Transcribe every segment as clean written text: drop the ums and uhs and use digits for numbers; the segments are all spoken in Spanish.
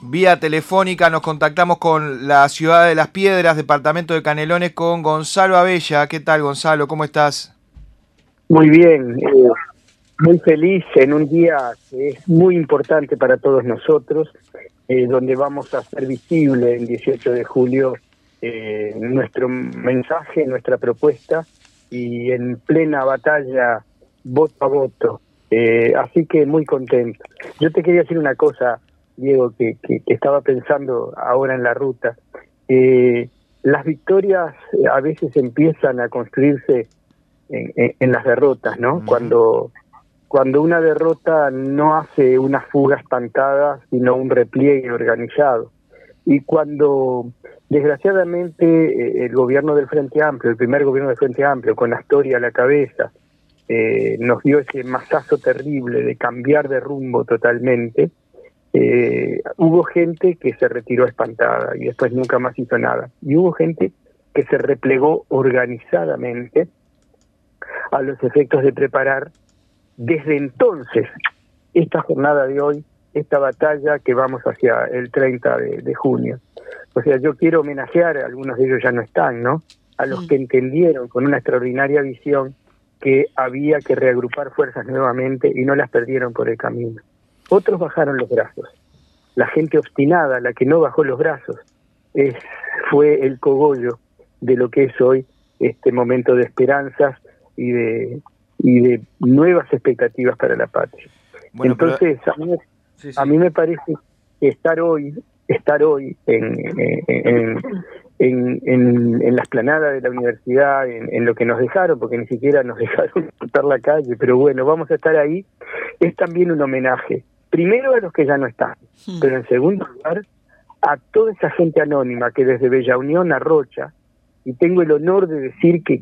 vía telefónica nos contactamos con la ciudad de Las Piedras, departamento de Canelones, con Gonzalo Abella. ¿Qué tal, Gonzalo? ¿Cómo estás? Muy bien, muy feliz en un día que es muy importante para todos nosotros, donde vamos a hacer visible el 18 de julio nuestro mensaje, nuestra propuesta, y en plena batalla voto a voto. Así que muy contento. Yo te quería decir una cosa, Diego, que estaba pensando ahora en la ruta. Las victorias a veces empiezan a construirse en las derrotas, ¿no? Uh-huh. Cuando una derrota no hace una fuga espantada, sino un repliegue organizado. Y cuando, desgraciadamente, el gobierno del Frente Amplio, el primer gobierno del Frente Amplio, con Astori a la cabeza, nos dio ese mazazo terrible de cambiar de rumbo totalmente, hubo gente que se retiró espantada y después nunca más hizo nada. Y hubo gente que se replegó organizadamente a los efectos de preparar desde entonces esta jornada de hoy, esta batalla que vamos hacia el 30 de junio. O sea, yo quiero homenajear, algunos de ellos ya no están, ¿no?, a los que entendieron con una extraordinaria visión que había que reagrupar fuerzas nuevamente y no las perdieron por el camino. Otros bajaron los brazos. La gente obstinada, la que no bajó los brazos, fue el cogollo de lo que es hoy este momento de esperanzas y de nuevas expectativas para la patria. Bueno, entonces, pero... a mí me parece que estar hoy en la explanada de la universidad, en lo que nos dejaron, porque ni siquiera nos dejaron cortar la calle, pero bueno, vamos a estar ahí, es también un homenaje, primero a los que ya no están, pero en segundo lugar a toda esa gente anónima que desde Bella Unión a Rocha, y tengo el honor de decir que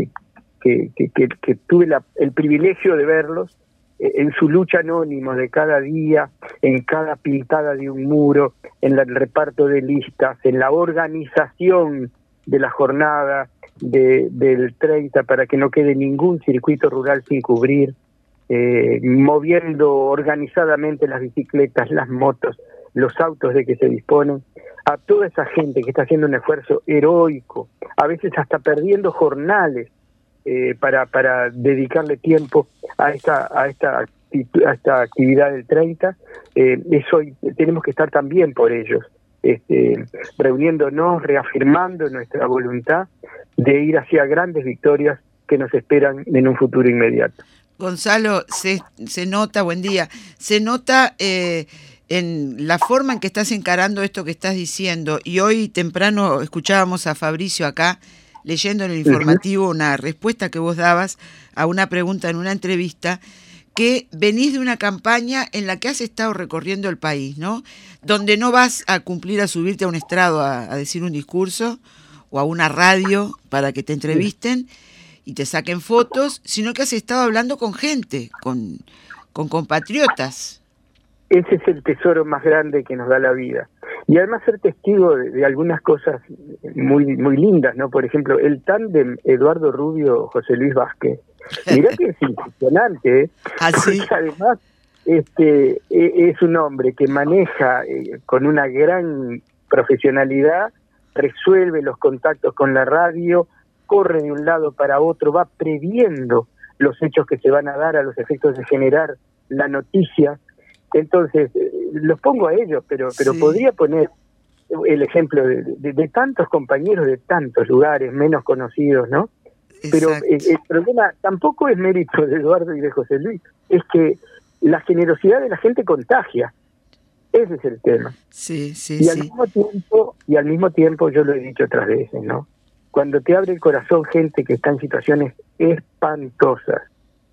tuve el privilegio de verlos en su lucha anónima de cada día, en cada pintada de un muro, en el reparto de listas, en la organización de la jornada del 30 para que no quede ningún circuito rural sin cubrir, moviendo organizadamente las bicicletas, las motos, los autos de que se disponen, a toda esa gente que está haciendo un esfuerzo heroico, a veces hasta perdiendo jornales, para dedicarle tiempo a esta actividad del 30, eso tenemos que estar también por ellos, reuniéndonos, reafirmando nuestra voluntad de ir hacia grandes victorias que nos esperan en un futuro inmediato. Gonzalo, se nota, buen día, se nota en la forma en que estás encarando esto que estás diciendo, y hoy temprano escuchábamos a Fabricio acá, leyendo en el informativo una respuesta que vos dabas a una pregunta en una entrevista, que venís de una campaña en la que has estado recorriendo el país, ¿no? Donde no vas a cumplir a subirte a un estrado a decir un discurso o a una radio para que te entrevisten y te saquen fotos, sino que has estado hablando con gente, con compatriotas. Ese es el tesoro más grande que nos da la vida. Y además ser testigo de algunas cosas muy muy lindas, ¿no? Por ejemplo, el tándem Eduardo Rubio-José Luis Vázquez. Mirá que es impresionante, ¿eh? ¿Así? Porque además es un hombre que maneja con una gran profesionalidad, resuelve los contactos con la radio, corre de un lado para otro, va previendo los hechos que se van a dar a los efectos de generar la noticia. Entonces, los pongo a ellos, pero sí, podría poner el ejemplo de tantos compañeros de tantos lugares menos conocidos, ¿no? Exacto. Pero el problema tampoco es mérito de Eduardo y de José Luis, es que la generosidad de la gente contagia. Ese es el tema. Sí, sí, y al mismo tiempo, yo lo he dicho otras veces, ¿no? Cuando te abre el corazón gente que está en situaciones espantosas,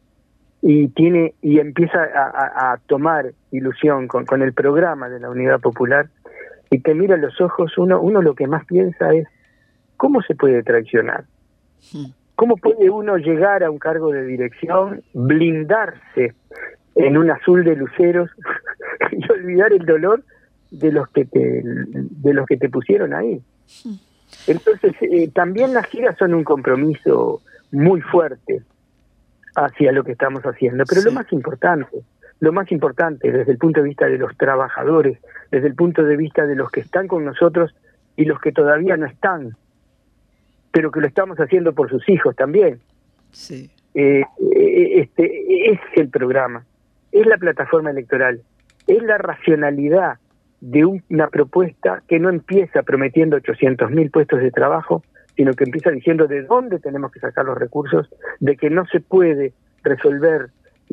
y empieza a tomar ilusión con el programa de la Unidad Popular y te mira a los ojos, uno lo que más piensa es ¿cómo se puede traicionar? ¿Cómo puede uno llegar a un cargo de dirección, blindarse en un azul de luceros y olvidar el dolor de los que te pusieron ahí? Entonces también las giras son un compromiso muy fuerte hacia lo que estamos haciendo, pero sí, lo más importante, lo más importante desde el punto de vista de los trabajadores, desde el punto de vista de los que están con nosotros y los que todavía no están, pero que lo estamos haciendo por sus hijos también. Sí. Es el programa, es la plataforma electoral, es la racionalidad de una propuesta que no empieza prometiendo 800.000 puestos de trabajo, sino que empieza diciendo de dónde tenemos que sacar los recursos, de que no se puede resolver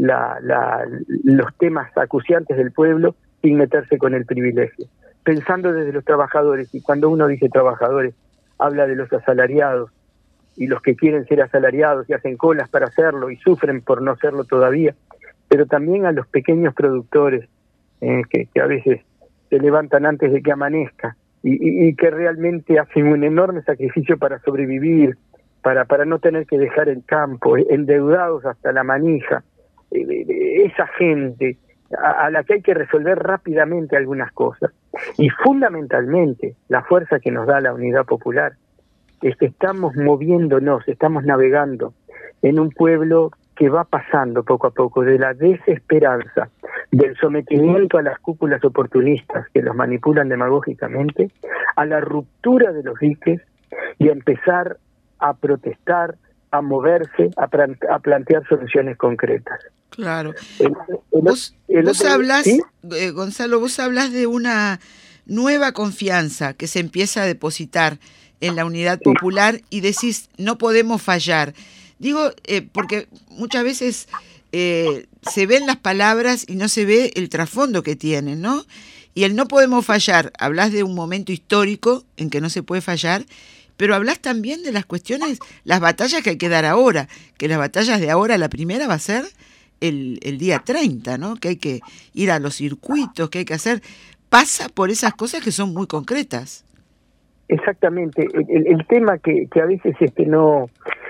los temas acuciantes del pueblo sin meterse con el privilegio. Pensando desde los trabajadores, y cuando uno dice trabajadores, habla de los asalariados, y los que quieren ser asalariados y hacen colas para hacerlo y sufren por no serlo todavía, pero también a los pequeños productores que a veces se levantan antes de que amanezca y que realmente hacen un enorme sacrificio para sobrevivir, para no tener que dejar el campo, endeudados hasta la manija. Esa gente a la que hay que resolver rápidamente algunas cosas. Y fundamentalmente la fuerza que nos da la Unidad Popular es que estamos moviéndonos, estamos navegando en un pueblo que va pasando poco a poco de la desesperanza, del sometimiento a las cúpulas oportunistas que los manipulan demagógicamente, a la ruptura de los diques y a empezar a protestar, a moverse, a plantear soluciones concretas. Claro. Vos hablas, ¿sí? Gonzalo, vos hablas de una nueva confianza que se empieza a depositar en la Unidad Popular y decís, no podemos fallar. Digo, porque muchas veces se ven las palabras y no se ve el trasfondo que tienen, ¿no? Y el no podemos fallar, hablas de un momento histórico en que no se puede fallar, pero hablas también de las cuestiones, las batallas que hay que dar ahora, que las batallas de ahora, la primera va a ser el día 30, ¿no? Que hay que ir a los circuitos, que hay que hacer, pasa por esas cosas que son muy concretas. Exactamente, el tema que a veces no...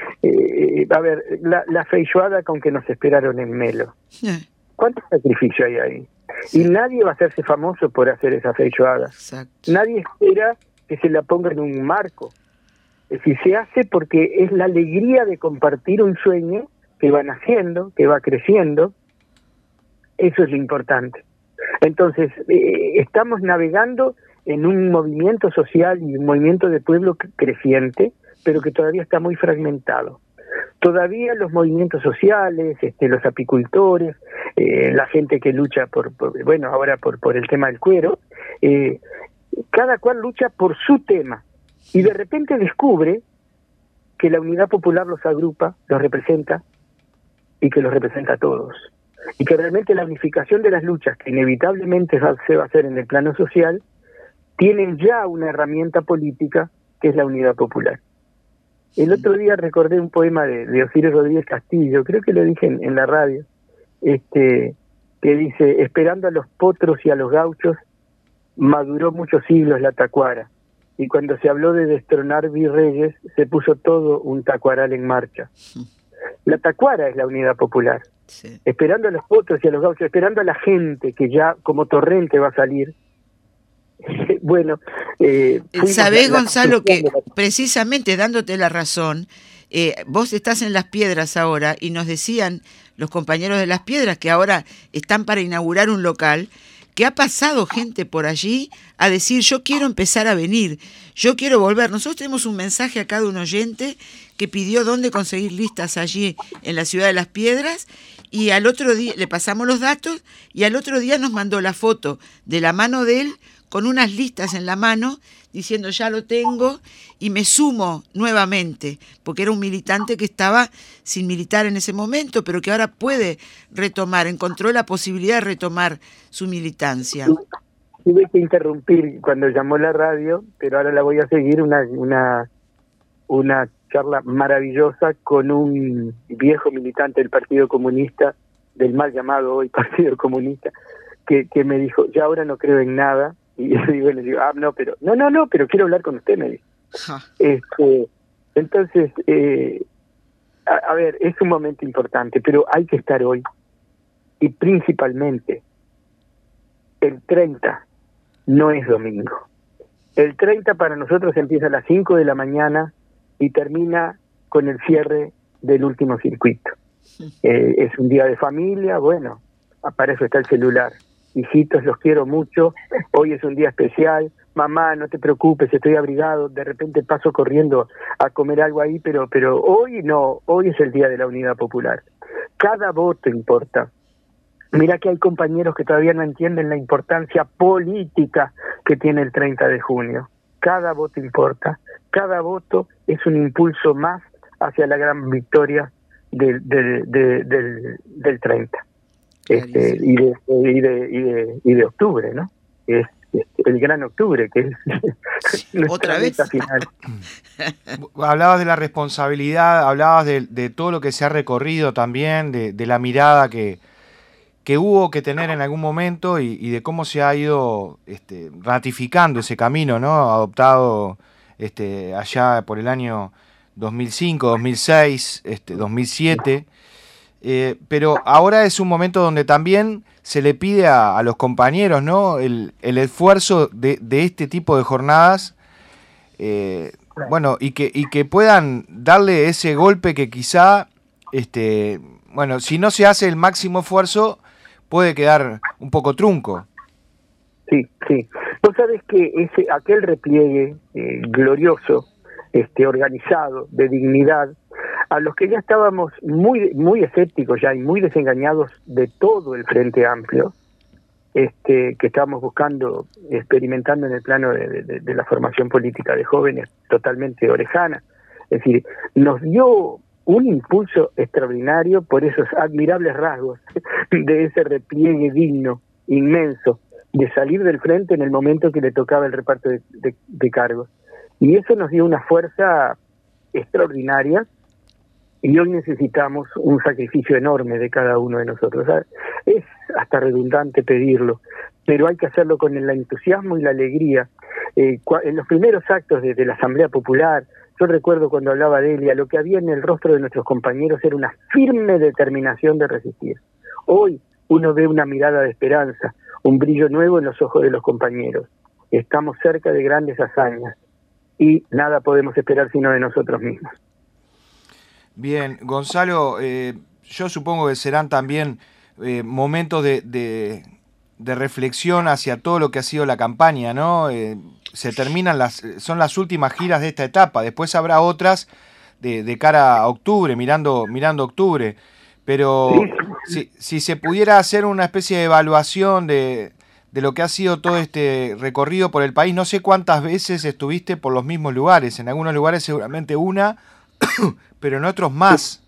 a ver, la feijoada con que nos esperaron en Melo. ¿Cuánto sacrificio hay ahí? Sí. Y nadie va a hacerse famoso por hacer esa feijoada. Exacto. Nadie espera que se la ponga en un marco. Es decir, se hace porque es la alegría de compartir un sueño que va naciendo, que va creciendo. Eso es lo importante. Entonces, estamos navegando en un movimiento social y un movimiento de pueblo creciente, pero que todavía está muy fragmentado. Todavía los movimientos sociales, los apicultores, la gente que lucha ahora por el tema del cuero, cada cual lucha por su tema y de repente descubre que la Unidad Popular los agrupa, los representa y que los representa a todos. Y que realmente la unificación de las luchas, que inevitablemente se va a hacer en el plano social, tienen ya una herramienta política que es la Unidad Popular. El otro día recordé un poema de Osiris Rodríguez Castillo, creo que lo dije en la radio, que dice: esperando a los potros y a los gauchos, maduró muchos siglos la tacuara, y cuando se habló de destronar virreyes, se puso todo un tacuaral en marcha. La tacuara es la Unidad Popular. Sí. Esperando a los potros y a los gauchos, esperando a la gente que ya como torrente va a salir. Bueno, sabés, Gonzalo, que precisamente dándote la razón, vos estás en Las Piedras ahora y nos decían los compañeros de Las Piedras que ahora están para inaugurar un local, que ha pasado gente por allí a decir: yo quiero empezar a venir, yo quiero volver. Nosotros tenemos un mensaje acá de un oyente que pidió dónde conseguir listas allí en la ciudad de Las Piedras, y al otro día le pasamos los datos y al otro día nos mandó la foto de la mano de él con unas listas en la mano, diciendo: ya lo tengo y me sumo nuevamente, porque era un militante que estaba sin militar en ese momento, pero que ahora puede retomar, encontró la posibilidad de retomar su militancia. Tuve que interrumpir cuando llamó la radio, pero ahora la voy a seguir, una charla maravillosa con un viejo militante del Partido Comunista, del mal llamado hoy Partido Comunista, que me dijo: ya ahora no creo en nada. Y yo le digo: no, pero quiero hablar con usted, me dijo. Entonces, a ver, es un momento importante, pero hay que estar hoy. Y principalmente, el 30 no es domingo. El 30 para nosotros empieza a las 5 de la mañana y termina con el cierre del último circuito. Es un día de familia, bueno, para eso está el celular. Hijitos, los quiero mucho, hoy es un día especial, mamá, no te preocupes, estoy abrigado, de repente paso corriendo a comer algo ahí, pero hoy no, hoy es el Día de la Unidad Popular. Cada voto importa. Mira que hay compañeros que todavía no entienden la importancia política que tiene el 30 de junio. Cada voto importa, cada voto es un impulso más hacia la gran victoria del 30. Y de octubre, ¿no? Es el gran octubre, que es otra vez final. Hablabas de la responsabilidad, hablabas de todo lo que se ha recorrido también, de la mirada que hubo que tener en algún momento y de cómo se ha ido ratificando ese camino, ¿no? Adoptado allá por el año 2005, 2006, 2007. Pero ahora es un momento donde también se le pide a los compañeros, ¿no? El esfuerzo de este tipo de jornadas, bueno, y que puedan darle ese golpe que quizá, bueno, si no se hace el máximo esfuerzo, puede quedar un poco trunco. Sí. Vos sabés que aquel repliegue glorioso, organizado, de dignidad, a los que ya estábamos muy escépticos ya y muy desengañados de todo el Frente Amplio, que estábamos buscando, experimentando en el plano de la formación política de jóvenes totalmente orejana. Es decir, nos dio un impulso extraordinario por esos admirables rasgos de ese repliegue digno, inmenso, de salir del frente en el momento que le tocaba el reparto de cargos. Y eso nos dio una fuerza extraordinaria, y hoy necesitamos un sacrificio enorme de cada uno de nosotros. O sea, es hasta redundante pedirlo, pero hay que hacerlo con el entusiasmo y la alegría. En los primeros actos de la Asamblea Popular, yo recuerdo cuando hablaba de Delia, lo que había en el rostro de nuestros compañeros era una firme determinación de resistir. Hoy uno ve una mirada de esperanza, un brillo nuevo en los ojos de los compañeros. Estamos cerca de grandes hazañas y nada podemos esperar sino de nosotros mismos. Bien, Gonzalo, yo supongo que serán también momentos de reflexión hacia todo lo que ha sido la campaña, ¿no? Se terminan son las últimas giras de esta etapa, después habrá otras de cara a octubre, mirando octubre, pero si se pudiera hacer una especie de evaluación de lo que ha sido todo este recorrido por el país, no sé cuántas veces estuviste por los mismos lugares, en algunos lugares seguramente una, pero en otros más.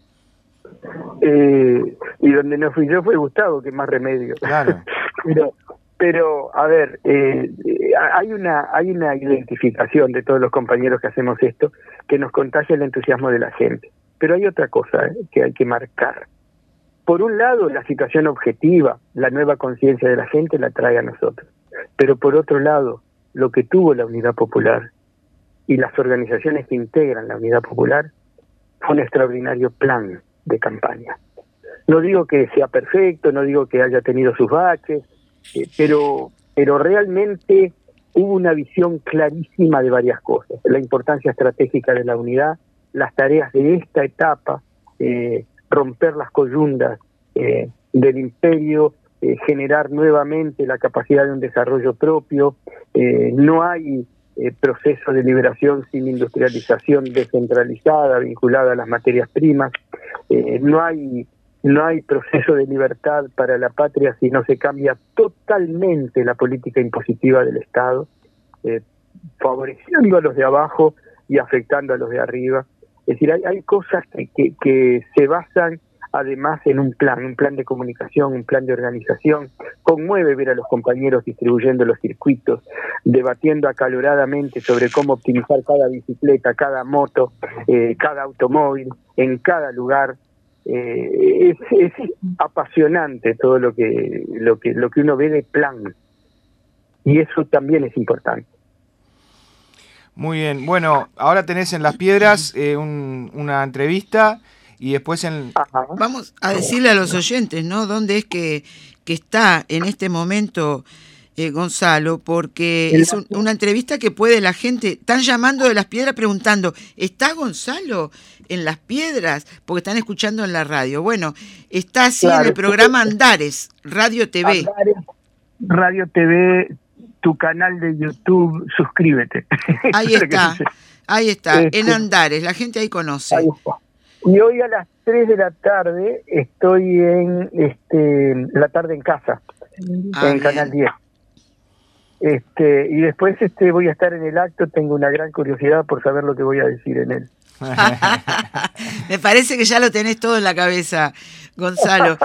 Y donde no fui yo fue Gustavo, que más remedio. Claro. pero a ver, hay una identificación de todos los compañeros que hacemos esto, que nos contagia el entusiasmo de la gente. Pero hay otra cosa que hay que marcar. Por un lado, la situación objetiva, la nueva conciencia de la gente la trae a nosotros. Pero por otro lado, lo que tuvo la Unidad Popular y las organizaciones que integran la Unidad Popular fue un extraordinario plan de campaña. No digo que sea perfecto, no digo que haya tenido sus baches, pero realmente hubo una visión clarísima de varias cosas. La importancia estratégica de la unidad, las tareas de esta etapa, romper las coyundas del imperio, generar nuevamente la capacidad de un desarrollo propio. No hay proceso de liberación sin industrialización descentralizada, vinculada a las materias primas. No hay proceso de libertad para la patria si no se cambia totalmente la política impositiva del Estado, favoreciendo a los de abajo y afectando a los de arriba. Es decir, hay cosas que se basan además en un plan de comunicación, un plan de organización. Conmueve ver a los compañeros distribuyendo los circuitos, debatiendo acaloradamente sobre cómo optimizar cada bicicleta, cada moto, cada automóvil, en cada lugar. Es apasionante todo lo que uno ve de plan, y eso también es importante. Muy bien, bueno, ahora tenés en Las Piedras una entrevista y después Vamos a decirle a los oyentes, ¿no? ¿Dónde es que está en este momento Gonzalo, porque es una entrevista que puede la gente, están llamando de Las Piedras preguntando, ¿está Gonzalo en Las Piedras? Porque están escuchando en la radio. Bueno, está así en el programa Andares, Radio TV. Andares, Radio TV, tu canal de YouTube, suscríbete. Ahí está, en Andares, la gente ahí conoce. Ahí está. Y hoy a las 3 de la tarde estoy en La Tarde en Casa, en Canal 10. Y después voy a estar en el acto, tengo una gran curiosidad por saber lo que voy a decir en él. Me parece que ya lo tenés todo en la cabeza, Gonzalo.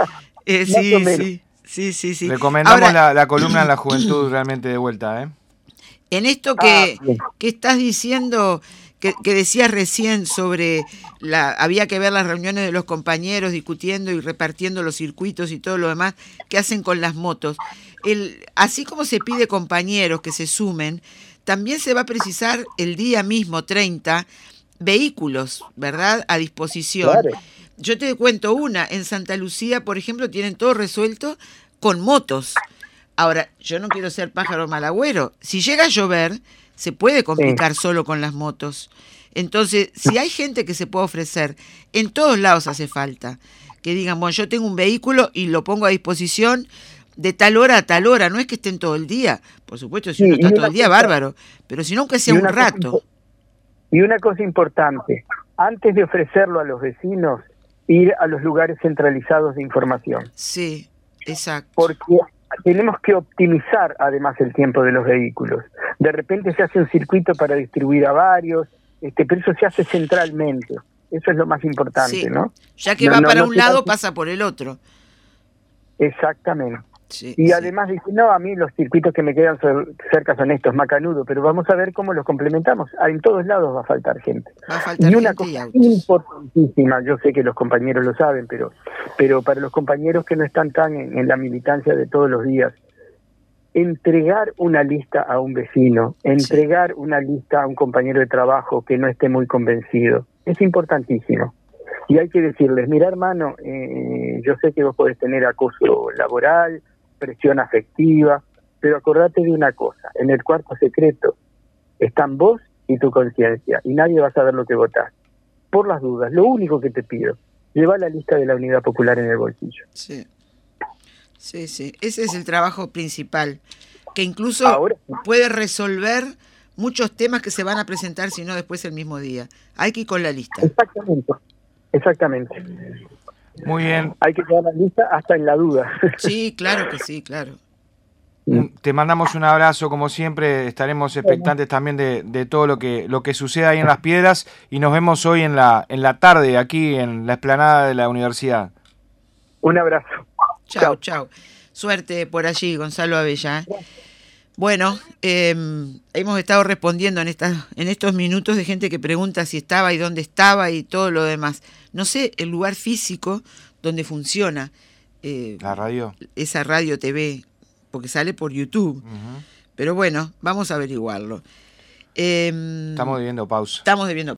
Sí. Recomendamos la columna en La Juventud realmente de vuelta, En esto que estás diciendo, que decías recién sobre había que ver las reuniones de los compañeros discutiendo y repartiendo los circuitos y todo lo demás que hacen con las motos. Así como se pide compañeros que se sumen, también se va a precisar el día mismo, 30, vehículos, ¿verdad?, a disposición. Claro. Yo te cuento en Santa Lucía, por ejemplo, tienen todo resuelto con motos. Ahora, yo no quiero ser pájaro malagüero. Si llega a llover, se puede complicar solo con las motos. Entonces, si hay gente que se puede ofrecer, en todos lados hace falta. Que digan, bueno, yo tengo un vehículo y lo pongo a disposición de tal hora a tal hora. No es que estén todo el día. Por supuesto, si uno está todo el día, bárbaro. Pero si no, aunque sea un rato. Y una cosa importante, antes de ofrecerlo a los vecinos, ir a los lugares centralizados de información. Sí, exacto. Porque tenemos que optimizar además el tiempo de los vehículos. De repente se hace un circuito para distribuir a varios, pero eso se hace centralmente. Eso es lo más importante, ¿no? Ya que va para un lado, pasa por el otro. Exactamente. Y además dice, no, a mí los circuitos que me quedan cerca son estos, macanudo, pero vamos a ver cómo los complementamos. En todos lados va a faltar gente. Y una cosa importantísima, yo sé que los compañeros lo saben, pero para los compañeros que no están tan en la militancia de todos los días, entregar una lista a un vecino, entregar una lista a un compañero de trabajo que no esté muy convencido, es importantísimo. Y hay que decirles, mira hermano, yo sé que vos podés tener acoso laboral, presión afectiva, pero acordate de una cosa, en el cuarto secreto están vos y tu conciencia, y nadie va a saber lo que votás. Por las dudas, lo único que te pido, lleva la lista de la Unidad Popular en el bolsillo. Sí, ese es el trabajo principal, que incluso ahora puede resolver muchos temas que se van a presentar, si no después el mismo día. Hay que ir con la lista. Exactamente. Muy bien. Hay que llevar la lista hasta en la duda. Sí, claro que sí, claro. Te mandamos un abrazo, como siempre, estaremos expectantes también de todo lo que suceda ahí en Las Piedras, y nos vemos hoy en la tarde aquí en la explanada de la universidad. Un abrazo. Chau. Suerte por allí, Gonzalo Abella. Bueno, hemos estado respondiendo en estos minutos de gente que pregunta si estaba y dónde estaba y todo lo demás. No sé el lugar físico donde funciona la radio, esa Radio TV, porque sale por YouTube. Pero bueno, vamos a averiguarlo. Estamos debiendo pausa.